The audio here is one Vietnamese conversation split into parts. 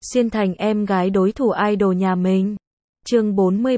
xuyên thành em gái đối thủ idol nhà mình. Chương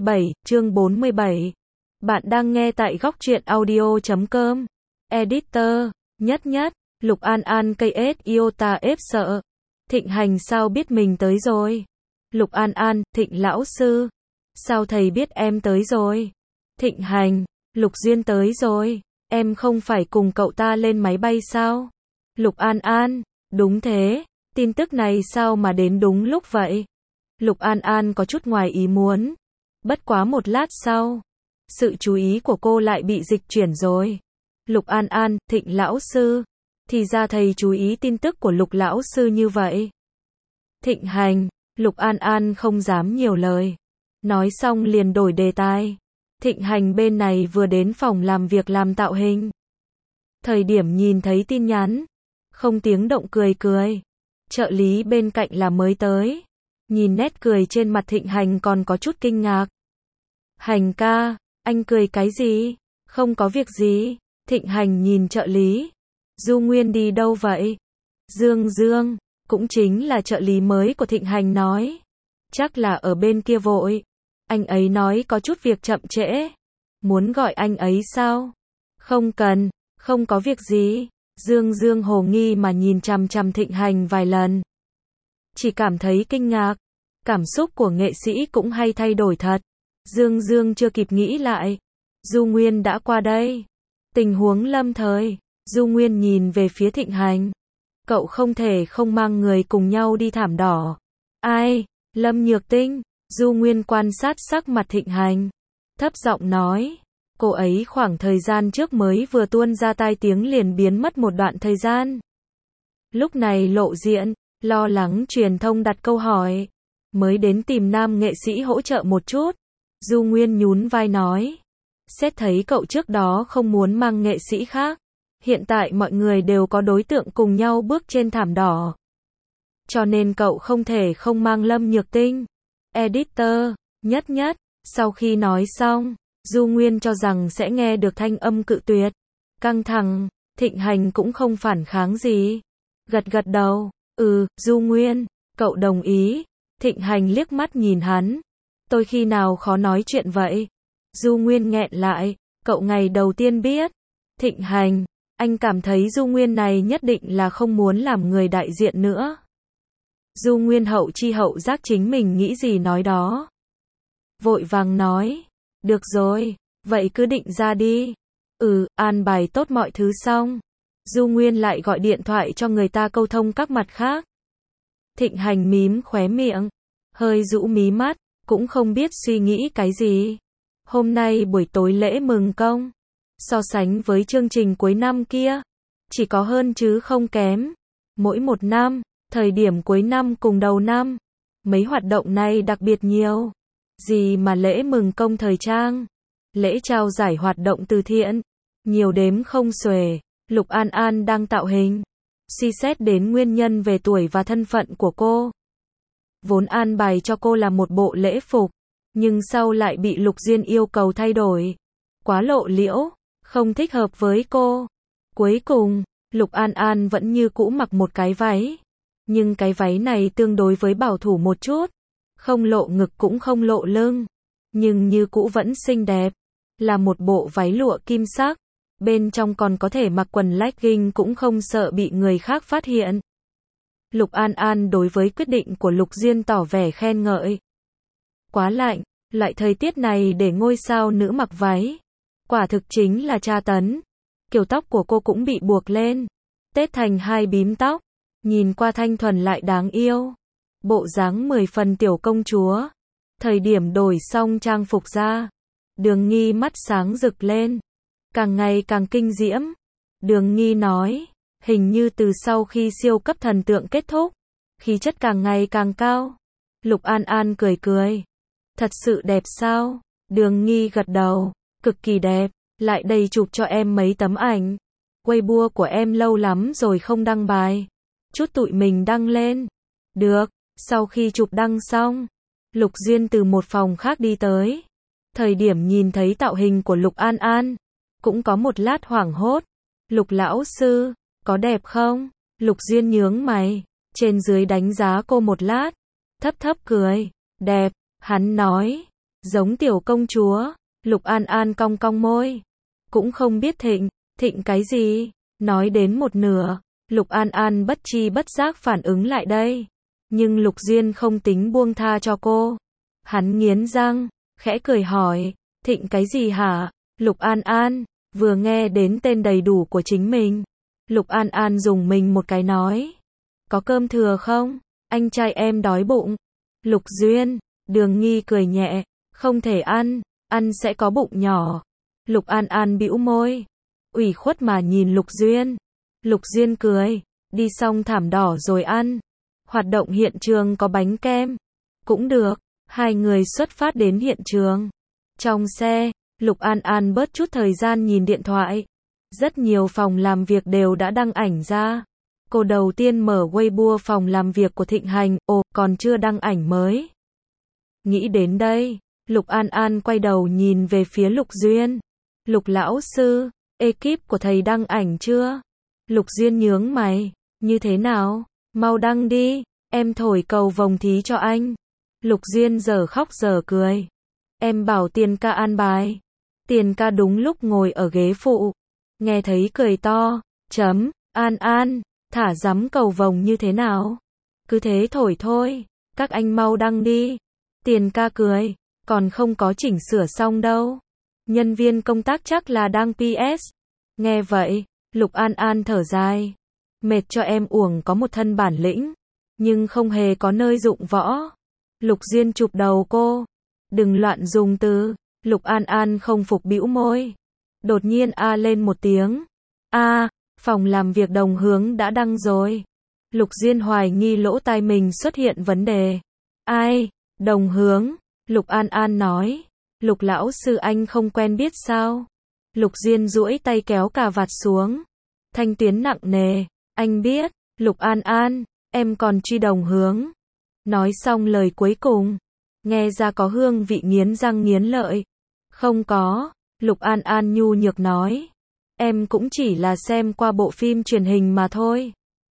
47. Bạn đang nghe tại góc truyện audio.com. Editor, nhất, Lục An An KS Iota ép sợ. Thịnh Hành sao biết mình tới rồi? Lục An An, Thịnh lão sư. Sao thầy biết em tới rồi? Thịnh Hành, Lục Duyên tới rồi. Em không phải cùng cậu ta lên máy bay sao? Lục An An, đúng thế. Tin tức này sao mà đến đúng lúc vậy? Lục An An có chút ngoài ý muốn. Bất quá một lát sau, sự chú ý của cô lại bị dịch chuyển rồi. Lục An An, Thịnh lão sư. Thì ra thầy chú ý tin tức của Lục lão sư như vậy. Thịnh Hành, Lục An An không dám nhiều lời. Nói xong liền đổi đề tài. Thịnh Hành bên này vừa đến phòng làm việc làm tạo hình. Thời điểm nhìn thấy tin nhắn, không tiếng động cười. Trợ lý bên cạnh là mới tới. Nhìn nét cười trên mặt Thịnh Hành còn có chút kinh ngạc. Hành ca, anh cười cái gì? Không có việc gì. Thịnh Hành nhìn trợ lý. Du Nguyên đi đâu vậy? Dương, cũng chính là trợ lý mới của Thịnh Hành nói. Chắc là ở bên kia vội. Anh ấy nói có chút việc chậm trễ. Muốn gọi anh ấy sao? Không cần, không có việc gì. Dương hồ nghi mà nhìn chằm chằm Thịnh Hành vài lần. Chỉ cảm thấy kinh ngạc. Cảm xúc của nghệ sĩ cũng hay thay đổi thật. Dương chưa kịp nghĩ lại. Du Nguyên đã qua đây. Tình huống lâm thời. Du Nguyên nhìn về phía Thịnh Hành. Cậu không thể không mang người cùng nhau đi thảm đỏ. Ai? Lâm Nhược Tinh. Du Nguyên quan sát sắc mặt Thịnh Hành. Thấp giọng nói. Cô ấy khoảng thời gian trước mới vừa tuôn ra tai tiếng liền biến mất một đoạn thời gian. Lúc này lộ diện, lo lắng truyền thông đặt câu hỏi. Mới đến tìm nam nghệ sĩ hỗ trợ một chút. Du Nguyên nhún vai nói. Xét thấy cậu trước đó không muốn mang nghệ sĩ khác. Hiện tại mọi người đều có đối tượng cùng nhau bước trên thảm đỏ. Cho nên cậu không thể không mang Lâm Nhược Tinh. Editor, nhất. Sau khi nói xong, Du Nguyên cho rằng sẽ nghe được thanh âm cự tuyệt. Căng thẳng, Thịnh Hành cũng không phản kháng gì. Gật đầu, Du Nguyên, cậu đồng ý. Thịnh Hành liếc mắt nhìn hắn. Tôi khi nào khó nói chuyện vậy? Du Nguyên nghẹn lại, cậu ngày đầu tiên biết. Thịnh Hành, anh cảm thấy Du Nguyên này nhất định là không muốn làm người đại diện nữa. Du Nguyên hậu chi hậu giác chính mình nghĩ gì nói đó. Vội vàng nói, được rồi, vậy cứ định ra đi. An bài tốt mọi thứ xong. Du Nguyên lại gọi điện thoại cho người ta câu thông các mặt khác. Thịnh Hành mím khóe miệng, hơi rũ mí mắt, cũng không biết suy nghĩ cái gì. Hôm nay buổi tối lễ mừng công, so sánh với chương trình cuối năm kia, chỉ có hơn chứ không kém. Mỗi một năm, thời điểm cuối năm cùng đầu năm, mấy hoạt động này đặc biệt nhiều. Gì mà lễ mừng công thời trang, lễ trao giải hoạt động từ thiện, nhiều đếm không xuể. Lục An An đang tạo hình, suy xét đến nguyên nhân về tuổi và thân phận của cô. Vốn an bài cho cô là một bộ lễ phục, nhưng sau lại bị Lục Duyên yêu cầu thay đổi. Quá lộ liễu, không thích hợp với cô. Cuối cùng, Lục An An vẫn như cũ mặc một cái váy. Nhưng cái váy này tương đối với bảo thủ một chút. Không lộ ngực cũng không lộ lưng. Nhưng như cũ vẫn xinh đẹp. Là một bộ váy lụa kim sắc. Bên trong còn có thể mặc quần legging cũng không sợ bị người khác phát hiện. Lục An An đối với quyết định của Lục Duyên tỏ vẻ khen ngợi. Quá lạnh, loại thời tiết này để ngôi sao nữ mặc váy. Quả thực chính là tra tấn. Kiểu tóc của cô cũng bị buộc lên. Tết thành hai bím tóc. Nhìn qua thanh thuần lại đáng yêu. Bộ dáng 10 phần tiểu công chúa. Thời điểm đổi xong trang phục ra. Đường Nghi mắt sáng rực lên. Càng ngày càng kinh diễm. Đường Nghi nói. Hình như từ sau khi siêu cấp thần tượng kết thúc. Khí chất càng ngày càng cao. Lục An An cười. Thật sự đẹp sao? Đường Nghi gật đầu. Cực kỳ đẹp. Lại đây chụp cho em mấy tấm ảnh. Weibo của em lâu lắm rồi không đăng bài. Chút tụi mình đăng lên. Được. Sau khi chụp đăng xong, Lục Duyên từ một phòng khác đi tới. Thời điểm nhìn thấy tạo hình của Lục An An, cũng có một lát hoảng hốt. Lục lão sư, có đẹp không? Lục Duyên nhướng mày, trên dưới đánh giá cô một lát. thấp thấp cười. Đẹp, hắn nói. Giống tiểu công chúa. Lục An An cong cong môi. Cũng không biết thịnh, thịnh cái gì? Nói đến một nửa, Lục An An bất tri bất giác phản ứng lại đây. Nhưng Lục Duyên không tính buông tha cho cô. Hắn nghiến răng, khẽ cười hỏi, thịnh cái gì hả? Lục An An, vừa nghe đến tên đầy đủ của chính mình. Lục An An dùng mình một cái nói. Có cơm thừa không? Anh trai em đói bụng. Lục Duyên, Đường Nghi cười nhẹ, không thể ăn, ăn sẽ có bụng nhỏ. Lục An An bĩu môi, ủy khuất mà nhìn Lục Duyên. Lục Duyên cười, đi xong thảm đỏ rồi ăn. Hoạt động hiện trường có bánh kem. Cũng được, hai người xuất phát đến hiện trường. Trong xe, Lục An An bớt chút thời gian nhìn điện thoại. Rất nhiều phòng làm việc đều đã đăng ảnh ra. Cô đầu tiên mở Weibo phòng làm việc của Thịnh Hành, còn chưa đăng ảnh mới. Nghĩ đến đây, Lục An An quay đầu nhìn về phía Lục Duyên. Lục lão sư, ekip của thầy đăng ảnh chưa? Lục Duyên nhướng mày, như thế nào? Mau đăng đi, em thổi cầu vồng thí cho anh. Lục Duyên giờ khóc giờ cười. Em bảo Tiền ca an bài. Tiền ca đúng lúc ngồi ở ghế phụ. Nghe thấy cười to, An An, thả dắm cầu vồng như thế nào? Cứ thế thổi thôi, các anh mau đăng đi. Tiền ca cười, còn không có chỉnh sửa xong đâu. Nhân viên công tác chắc là đang PS. Nghe vậy, Lục An An thở dài. Mệt cho em uổng có một thân bản lĩnh, nhưng không hề có nơi dụng võ. Lục Duyên chụp đầu cô. Đừng loạn dùng từ. Lục An An không phục bĩu môi. Đột nhiên a lên một tiếng. Phòng làm việc Đồng Hướng đã đăng rồi. Lục Duyên hoài nghi lỗ tai mình xuất hiện vấn đề. Ai? Đồng Hướng. Lục An An nói. Lục lão sư anh không quen biết sao? Lục Duyên duỗi tay kéo cà vạt xuống. Thanh tuyến nặng nề. Anh biết. Lục An An, em còn truy Đồng Hướng. Nói xong lời cuối cùng. Nghe ra có hương vị nghiến răng nghiến lợi. Không có. Lục An An nhu nhược nói. Em cũng chỉ là xem qua bộ phim truyền hình mà thôi.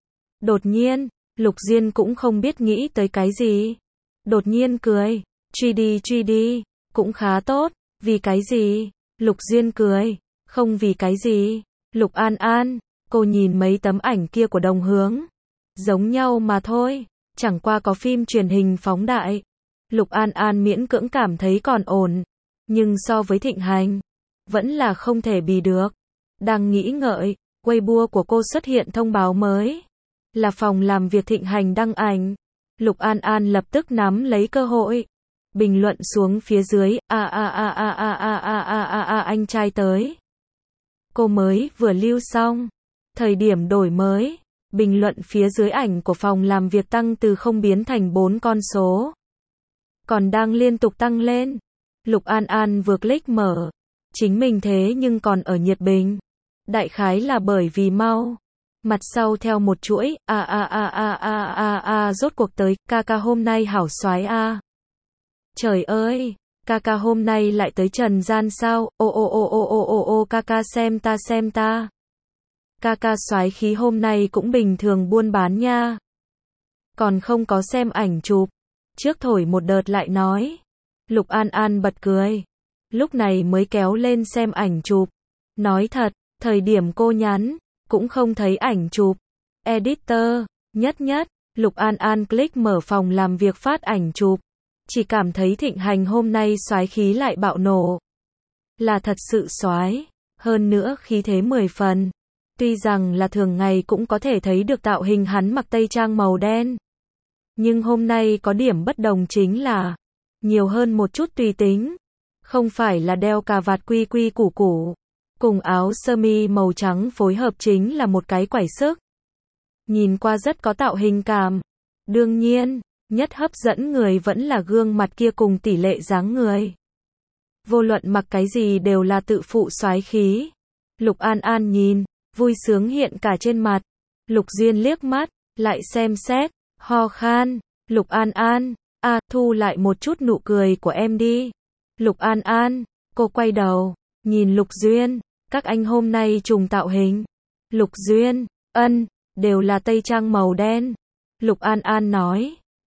Đột nhiên, Lục Duyên cũng không biết nghĩ tới cái gì. Đột nhiên cười. Truy đi. Cũng khá tốt. Vì cái gì? Lục Duyên cười. Không vì cái gì. Lục An An, cô nhìn mấy tấm ảnh kia của Đồng Hướng. Giống nhau mà thôi. Chẳng qua có phim truyền hình phóng đại. Lục An An miễn cưỡng cảm thấy còn ổn. Nhưng so với Thịnh Hành, vẫn là không thể bì được. Đang nghĩ ngợi, Weibo của cô xuất hiện thông báo mới. Là phòng làm việc Thịnh Hành đăng ảnh. Lục An An lập tức nắm lấy cơ hội. Bình luận xuống phía dưới, anh trai tới. Cô mới vừa lưu xong. Thời điểm đổi mới. Bình luận phía dưới ảnh của phòng làm việc tăng từ 0 biến thành 4 con số. Còn đang liên tục tăng lên. Lục An An vừa click mở. Chính mình thế nhưng còn ở nhiệt bình. Đại khái là bởi vì mau. Mặt sau theo một chuỗi, rốt cuộc tới, ca ca hôm nay hảo soái a. Trời ơi, ca ca hôm nay lại tới trần gian sao, ca ca xem ta. Ca ca soái khí hôm nay cũng bình thường buôn bán nha. Còn không có xem ảnh chụp. Trước thổi một đợt lại nói. Lục An An bật cười. Lúc này mới kéo lên xem ảnh chụp. Nói thật, thời điểm cô nhắn, cũng không thấy ảnh chụp. Editor, nhất, Lục An An click mở phòng làm việc phát ảnh chụp. Chỉ cảm thấy Thịnh Hành hôm nay soái khí lại bạo nổ. Là thật sự soái, hơn nữa khí thế 10 phần. Tuy rằng là thường ngày cũng có thể thấy được tạo hình hắn mặc tây trang màu đen. Nhưng hôm nay có điểm bất đồng chính là nhiều hơn một chút tùy tính. Không phải là đeo cà vạt quy quy củ củ. Cùng áo sơ mi màu trắng phối hợp chính là một cái quẩy sức. Nhìn qua rất có tạo hình cảm. Đương nhiên, nhất hấp dẫn người vẫn là gương mặt kia cùng tỷ lệ dáng người. Vô luận mặc cái gì đều là tự phụ soái khí. Lục An An nhìn, vui sướng hiện cả trên mặt. Lục Duyên liếc mắt, lại xem xét, ho khan. Lục An An, thu lại một chút nụ cười của em đi. Lục An An, cô quay đầu, nhìn Lục Duyên, các anh hôm nay trùng tạo hình. Lục Duyên, đều là tây trang màu đen. Lục An An nói,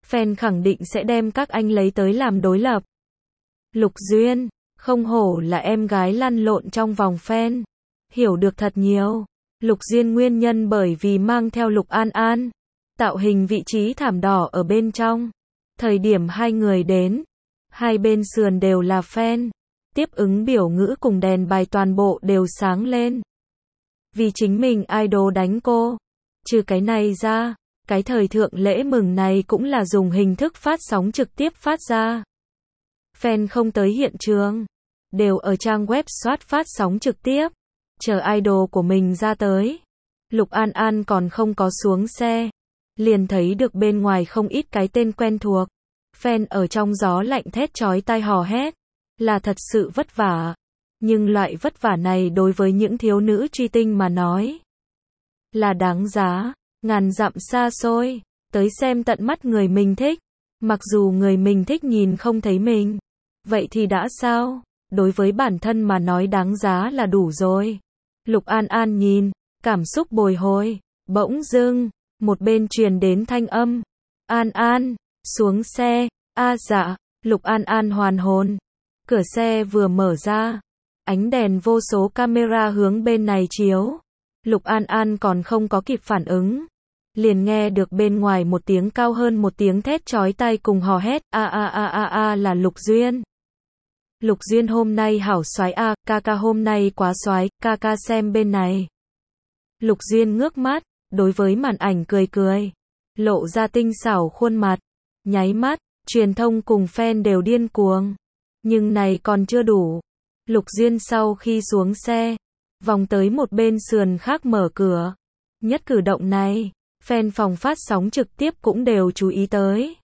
fan khẳng định sẽ đem các anh lấy tới làm đối lập. Lục Duyên, không hổ là em gái lăn lộn trong vòng fan, hiểu được thật nhiều. Lục Duyên nguyên nhân bởi vì mang theo Lục An An, tạo hình vị trí thảm đỏ ở bên trong. Thời điểm hai người đến, hai bên sườn đều là fan, tiếp ứng biểu ngữ cùng đèn bài toàn bộ đều sáng lên. Vì chính mình idol đánh cô. Trừ cái này ra, cái thời thượng lễ mừng này cũng là dùng hình thức phát sóng trực tiếp phát ra. Fan không tới hiện trường, đều ở trang web soát phát sóng trực tiếp, chờ idol của mình ra tới. Lục An An còn không có xuống xe, liền thấy được bên ngoài không ít cái tên quen thuộc. Fan ở trong gió lạnh thét chói tai hò hét, là thật sự vất vả. Nhưng loại vất vả này đối với những thiếu nữ truy tinh mà nói, là đáng giá, ngàn dặm xa xôi, tới xem tận mắt người mình thích. Mặc dù người mình thích nhìn không thấy mình, vậy thì đã sao? Đối với bản thân mà nói đáng giá là đủ rồi. Lục An An nhìn, cảm xúc bồi hồi, bỗng dưng, một bên truyền đến thanh âm. An An, xuống xe, dạ, Lục An An hoàn hồn. Cửa xe vừa mở ra, ánh đèn vô số camera hướng bên này chiếu. Lục An An còn không có kịp phản ứng, liền nghe được bên ngoài một tiếng cao hơn một tiếng thét chói tai cùng hò hét, là Lục Duyên. Lục Duyên hôm nay hảo soái a, ca ca hôm nay quá soái, ca ca xem bên này. Lục Duyên ngước mắt, đối với màn ảnh cười cười, lộ ra tinh xảo khuôn mặt, nháy mắt, truyền thông cùng fan đều điên cuồng. Nhưng này còn chưa đủ. Lục Duyên sau khi xuống xe, vòng tới một bên sườn khác mở cửa. Nhất cử động này, fan phòng phát sóng trực tiếp cũng đều chú ý tới.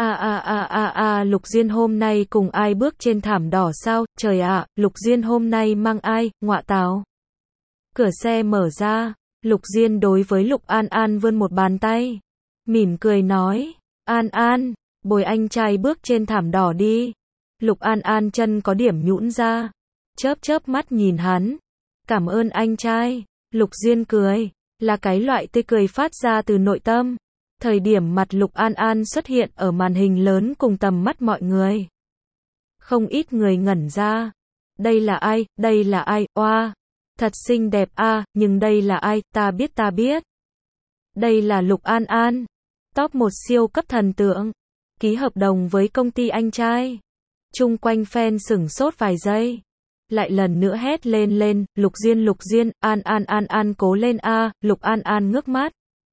Lục Duyên hôm nay cùng ai bước trên thảm đỏ sao? Trời ạ, Lục Duyên hôm nay mang ai? Ngọa tào. Cửa xe mở ra, Lục Duyên đối với Lục An An vươn một bàn tay, mỉm cười nói, An An, bồi anh trai bước trên thảm đỏ đi. Lục An An chân có điểm nhũn ra, chớp chớp mắt nhìn hắn. Cảm ơn anh trai. Lục Duyên cười, là cái loại tươi cười phát ra từ nội tâm. Thời điểm mặt Lục An An xuất hiện ở màn hình lớn cùng tầm mắt mọi người. Không ít người ngẩn ra. Đây là ai? Đây là ai? Oa, thật xinh đẹp a, nhưng đây là ai? Ta biết. Đây là Lục An An, top 1 siêu cấp thần tượng, ký hợp đồng với công ty anh trai. Chung quanh fan sửng sốt vài giây, lại lần nữa hét lên, Lục Duyên, An cố lên a. Lục An An ngước mắt.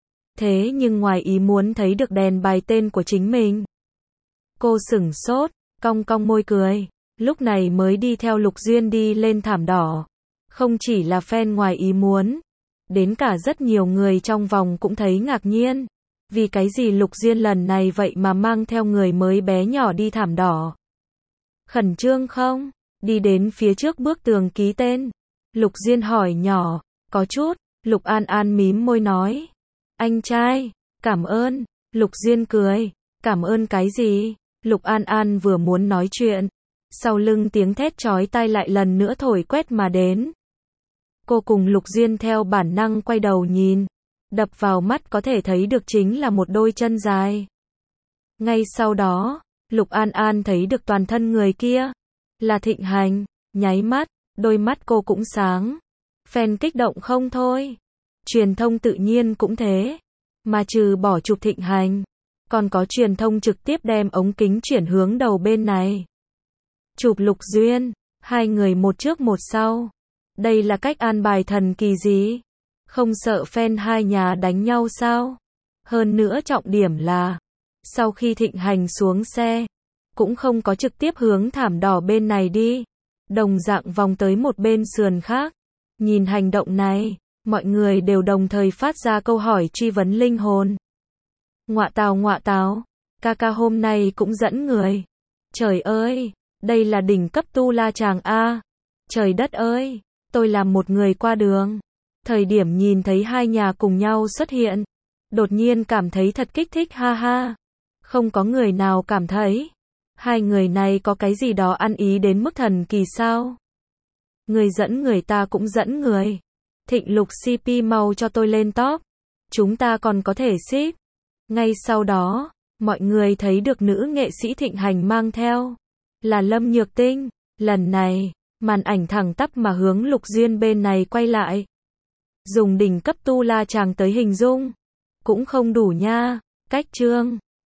Thế nhưng ngoài ý muốn thấy được đèn bài tên của chính mình. Cô sửng sốt, cong môi cười, lúc này mới đi theo Lục Duyên đi lên thảm đỏ. Không chỉ là fan ngoài ý muốn, đến cả rất nhiều người trong vòng cũng thấy ngạc nhiên. Vì cái gì Lục Duyên lần này vậy mà mang theo người mới bé nhỏ đi thảm đỏ? Khẩn trương không? Đi đến phía trước bức tường ký tên. Lục Duyên hỏi nhỏ, có chút. Lục An An mím môi nói, anh trai, cảm ơn. Lục Duyên cười, cảm ơn cái gì? Lục An An vừa muốn nói chuyện, sau lưng tiếng thét chói tai lại lần nữa thổi quét mà đến. Cô cùng Lục Duyên theo bản năng quay đầu nhìn, đập vào mắt có thể thấy được chính là một đôi chân dài. Ngay sau đó, Lục An An thấy được toàn thân người kia, là Thịnh Hành, nháy mắt, đôi mắt cô cũng sáng. Fan kích động không thôi. Truyền thông tự nhiên cũng thế. Mà trừ bỏ chụp Thịnh Hành, còn có truyền thông trực tiếp đem ống kính chuyển hướng đầu bên này. Chụp Lục Duyên, hai người một trước một sau. Đây là cách an bài thần kỳ gì? Không sợ fan hai nhà đánh nhau sao? Hơn nữa trọng điểm là, sau khi Thịnh Hành xuống xe, cũng không có trực tiếp hướng thảm đỏ bên này đi. Đồng dạng vòng tới một bên sườn khác. Nhìn hành động này, mọi người đều đồng thời phát ra câu hỏi truy vấn linh hồn. Ngọa tào, ca ca hôm nay cũng dẫn người. Trời ơi, đây là đỉnh cấp tu la chàng a. Trời đất ơi, tôi là một người qua đường. Thời điểm nhìn thấy hai nhà cùng nhau xuất hiện, đột nhiên cảm thấy thật kích thích ha ha. Không có người nào cảm thấy hai người này có cái gì đó ăn ý đến mức thần kỳ sao? Người dẫn người ta cũng dẫn người. Thịnh Lục CP mau cho tôi lên top. Chúng ta còn có thể ship. Ngay sau đó, mọi người thấy được nữ nghệ sĩ thịnh hành mang theo là Lâm Nhược Tinh. Lần này, màn ảnh thẳng tắp mà hướng Lục Duyên bên này quay lại. Dùng đỉnh cấp tu la chàng tới hình dung, cũng không đủ nha. Cách chương